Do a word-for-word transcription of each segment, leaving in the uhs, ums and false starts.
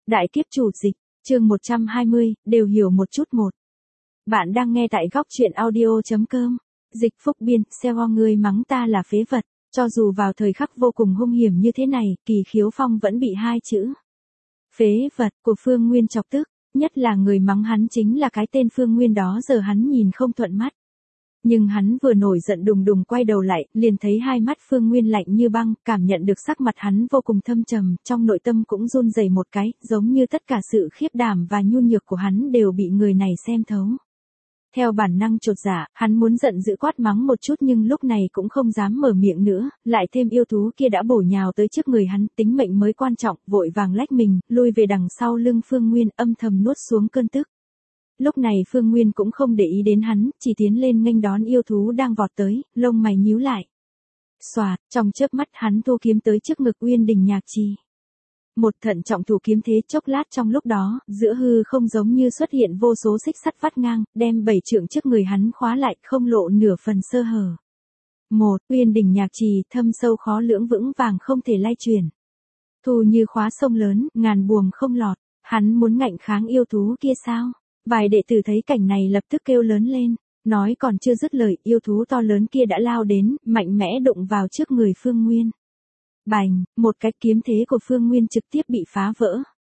Đại kiếp chủ dịch, chương một trăm hai mươi, đều hiểu một chút một. Bạn đang nghe tại góc truyện audio.com. Dịch phúc biên, xeo người mắng ta là phế vật. Cho dù vào thời khắc vô cùng hung hiểm như thế này, Kỳ Khiếu Phong vẫn bị hai chữ phế vật của Phương Nguyên chọc tức. Nhất là người mắng hắn chính là cái tên Phương Nguyên đó, giờ hắn nhìn không thuận mắt. Nhưng hắn vừa nổi giận đùng đùng quay đầu lại, liền thấy hai mắt Phương Nguyên lạnh như băng, cảm nhận được sắc mặt hắn vô cùng thâm trầm, trong nội tâm cũng run rẩy một cái, giống như tất cả sự khiếp đảm và nhu nhược của hắn đều bị người này xem thấu. Theo bản năng chột dạ, hắn muốn giận dữ quát mắng một chút nhưng lúc này cũng không dám mở miệng nữa, lại thêm yêu thú kia đã bổ nhào tới trước người hắn, tính mệnh mới quan trọng, vội vàng lách mình, lui về đằng sau lưng Phương Nguyên, âm thầm nuốt xuống cơn tức. Lúc này Phương Nguyên cũng không để ý đến hắn, chỉ tiến lên nghênh đón yêu thú đang vọt tới, lông mày nhíu lại. Xoạt, trong chớp mắt hắn thu kiếm tới trước ngực Uyên Đình Nhạc Trì. Một thận trọng thủ kiếm thế, chốc lát trong lúc đó, giữa hư không giống như xuất hiện vô số xích sắt vắt ngang, đem bảy trượng trước người hắn khóa lại, không lộ nửa phần sơ hở. Một, Uyên Đình Nhạc Trì thâm sâu khó lưỡng vững vàng không thể lay chuyển. Thu như khóa sông lớn, ngàn buồm không lọt, hắn muốn ngạnh kháng yêu thú kia sao? Vài đệ tử thấy cảnh này lập tức kêu lớn lên, nói còn chưa dứt lời, yêu thú to lớn kia đã lao đến, mạnh mẽ đụng vào trước người Phương Nguyên. Bành, một cái kiếm thế của Phương Nguyên trực tiếp bị phá vỡ.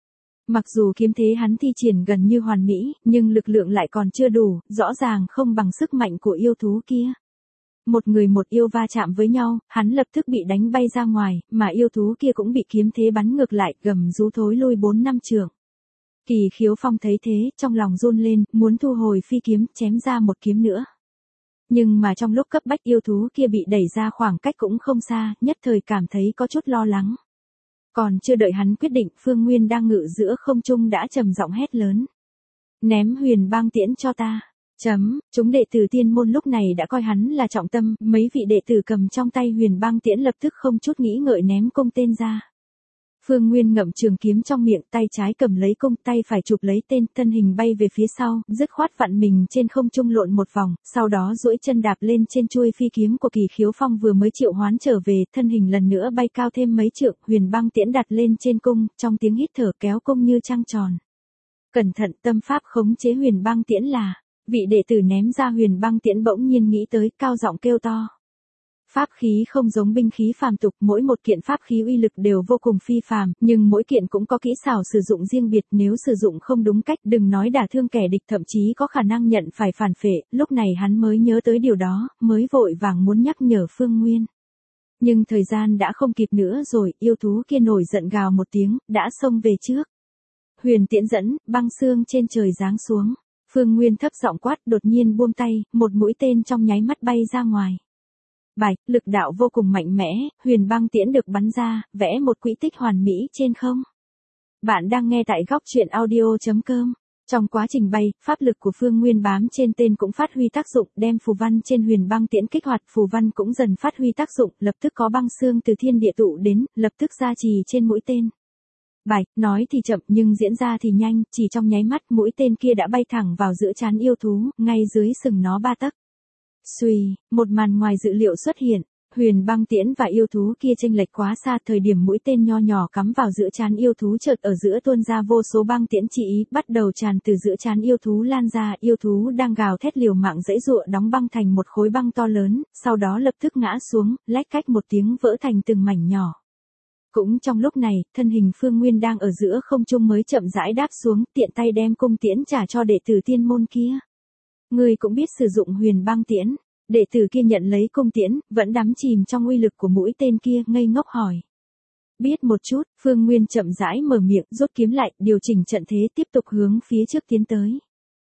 Mặc dù kiếm thế hắn thi triển gần như hoàn mỹ, nhưng lực lượng lại còn chưa đủ, rõ ràng không bằng sức mạnh của yêu thú kia. Một người một yêu va chạm với nhau, hắn lập tức bị đánh bay ra ngoài, mà yêu thú kia cũng bị kiếm thế bắn ngược lại, gầm rú thối lui bốn năm trượng. Kỳ Khiếu Phong thấy thế, trong lòng run lên, muốn thu hồi phi kiếm, chém ra một kiếm nữa. Nhưng mà trong lúc cấp bách yêu thú kia bị đẩy ra khoảng cách cũng không xa, nhất thời cảm thấy có chút lo lắng. Còn chưa đợi hắn quyết định, Phương Nguyên đang ngự giữa không trung đã trầm giọng hét lớn. Ném huyền băng tiễn cho ta. Chấm, chúng đệ tử tiên môn lúc này đã coi hắn là trọng tâm, mấy vị đệ tử cầm trong tay huyền băng tiễn lập tức không chút nghĩ ngợi ném cung tên ra. Phương Nguyên ngậm trường kiếm trong miệng, tay trái cầm lấy cung, tay phải chụp lấy tên, thân hình bay về phía sau, dứt khoát vặn mình trên không trung lộn một vòng, sau đó duỗi chân đạp lên trên chuôi phi kiếm của Kỳ Khiếu Phong vừa mới triệu hoán trở về, thân hình lần nữa bay cao thêm mấy trượng, huyền băng tiễn đặt lên trên cung, trong tiếng hít thở kéo cung như trăng tròn. Cẩn thận, tâm pháp khống chế huyền băng tiễn là, vị đệ tử ném ra huyền băng tiễn bỗng nhiên nghĩ tới, cao giọng kêu to. Pháp khí không giống binh khí phàm tục, mỗi một kiện pháp khí uy lực đều vô cùng phi phàm, nhưng mỗi kiện cũng có kỹ xảo sử dụng riêng biệt, nếu sử dụng không đúng cách, đừng nói đả thương kẻ địch, thậm chí có khả năng nhận phải phản phệ. Lúc này hắn mới nhớ tới điều đó, mới vội vàng muốn nhắc nhở Phương Nguyên. Nhưng thời gian đã không kịp nữa rồi, yêu thú kia nổi giận gào một tiếng, đã xông về trước. Huyền tiễn dẫn, băng xương trên trời giáng xuống. Phương Nguyên thấp giọng quát, đột nhiên buông tay, một mũi tên trong nháy mắt bay ra ngoài. Bạch, lực đạo vô cùng mạnh mẽ, huyền băng tiễn được bắn ra, vẽ một quỹ tích hoàn mỹ trên không. Bạn đang nghe tại góc truyện audio.com. Trong quá trình bay, pháp lực của Phương Nguyên bám trên tên cũng phát huy tác dụng, đem phù văn trên huyền băng tiễn kích hoạt, phù văn cũng dần phát huy tác dụng, lập tức có băng xương từ thiên địa tụ đến, lập tức gia trì trên mũi tên. Bạch, nói thì chậm nhưng diễn ra thì nhanh, chỉ trong nháy mắt mũi tên kia đã bay thẳng vào giữa trán yêu thú, ngay dưới sừng nó ba tấc. Xuy, một màn ngoài dự liệu xuất hiện, huyền băng tiễn và yêu thú kia chênh lệch quá xa, thời điểm mũi tên nho nhỏ cắm vào giữa trán yêu thú chợt ở giữa tuôn ra vô số băng tiễn chỉ ý, bắt đầu tràn từ giữa trán yêu thú lan ra, yêu thú đang gào thét liều mạng giãy giụa đóng băng thành một khối băng to lớn, sau đó lập tức ngã xuống, lách cách một tiếng vỡ thành từng mảnh nhỏ. Cũng trong lúc này, thân hình Phương Nguyên đang ở giữa không trung mới chậm rãi đáp xuống, tiện tay đem cung tiễn trả cho đệ tử tiên môn kia. Người cũng biết sử dụng huyền băng tiễn. Đệ tử kia nhận lấy cung tiễn, vẫn đắm chìm trong uy lực của mũi tên kia, ngây ngốc hỏi. Biết một chút, Phương Nguyên chậm rãi mở miệng, rút kiếm lại, điều chỉnh trận thế tiếp tục hướng phía trước tiến tới.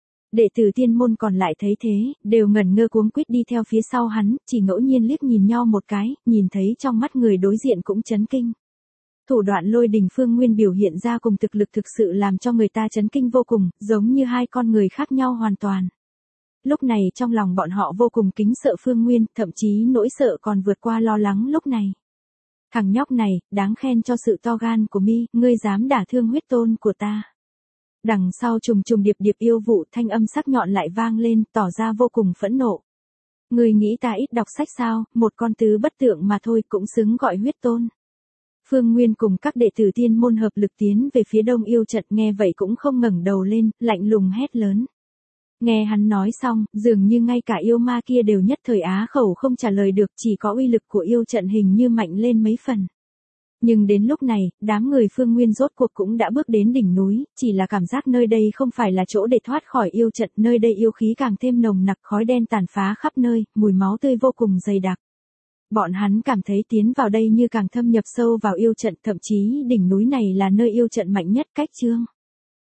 Đệ tử tiên môn còn lại thấy thế, đều ngẩn ngơ cuống quýt đi theo phía sau hắn, chỉ ngẫu nhiên liếc nhìn nhau một cái, nhìn thấy trong mắt người đối diện cũng chấn kinh. Thủ đoạn Lôi Đình Phương Nguyên biểu hiện ra cùng thực lực thực sự làm cho người ta chấn kinh vô cùng, giống như hai con người khác nhau hoàn toàn. Lúc này trong lòng bọn họ vô cùng kính sợ Phương Nguyên, thậm chí nỗi sợ còn vượt qua lo lắng lúc này. Thằng nhóc này, đáng khen cho sự to gan của mi, ngươi dám đả thương huyết tôn của ta. Đằng sau trùng trùng điệp điệp yêu vụ, thanh âm sắc nhọn lại vang lên, tỏ ra vô cùng phẫn nộ. Ngươi nghĩ ta ít đọc sách sao, một con tứ bất tượng mà thôi cũng xứng gọi huyết tôn. Phương Nguyên cùng các đệ tử tiên môn hợp lực tiến về phía đông yêu trận, nghe vậy cũng không ngẩng đầu lên, lạnh lùng hét lớn. Nghe hắn nói xong, dường như ngay cả yêu ma kia đều nhất thời á khẩu không trả lời được, chỉ có uy lực của yêu trận hình như mạnh lên mấy phần. Nhưng đến lúc này, đám người Phương Nguyên rốt cuộc cũng đã bước đến đỉnh núi, chỉ là cảm giác nơi đây không phải là chỗ để thoát khỏi yêu trận, nơi đây yêu khí càng thêm nồng nặc, khói đen tàn phá khắp nơi, mùi máu tươi vô cùng dày đặc. Bọn hắn cảm thấy tiến vào đây như càng thâm nhập sâu vào yêu trận, thậm chí đỉnh núi này là nơi yêu trận mạnh nhất. Cách chương